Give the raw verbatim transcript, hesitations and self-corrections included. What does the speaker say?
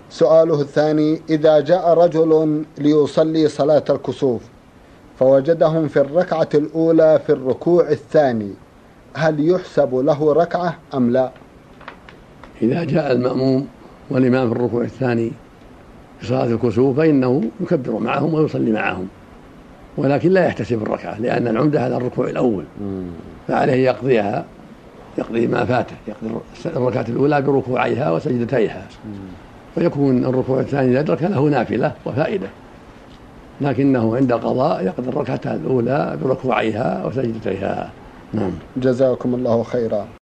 سؤاله الثاني: إذا جاء رجل ليصلي صلاة الكسوف فوجدهم في الركعة الأولى في الركوع الثاني، هل يحسب له ركعة أم لا؟ إذا جاء المأموم والإمام في الركوع الثاني في صلاة الكسوف فإنه يكبر معهم ويصلي معهم، ولكن لا يحتسب الركعة، لأن العمدة على الركوع الأول، فعليه يقضيها، يقضي ما فاته، يقضي الركعة الأولى بركوعيها وسجدتيها، فيكون الركوع الثاني إذا أدرك له نافلة وفائدة، لكنه عند قضاء يقضي الركعة الأولى بركوعيها وسجدتيها. نعم. جزاكم الله خيرا.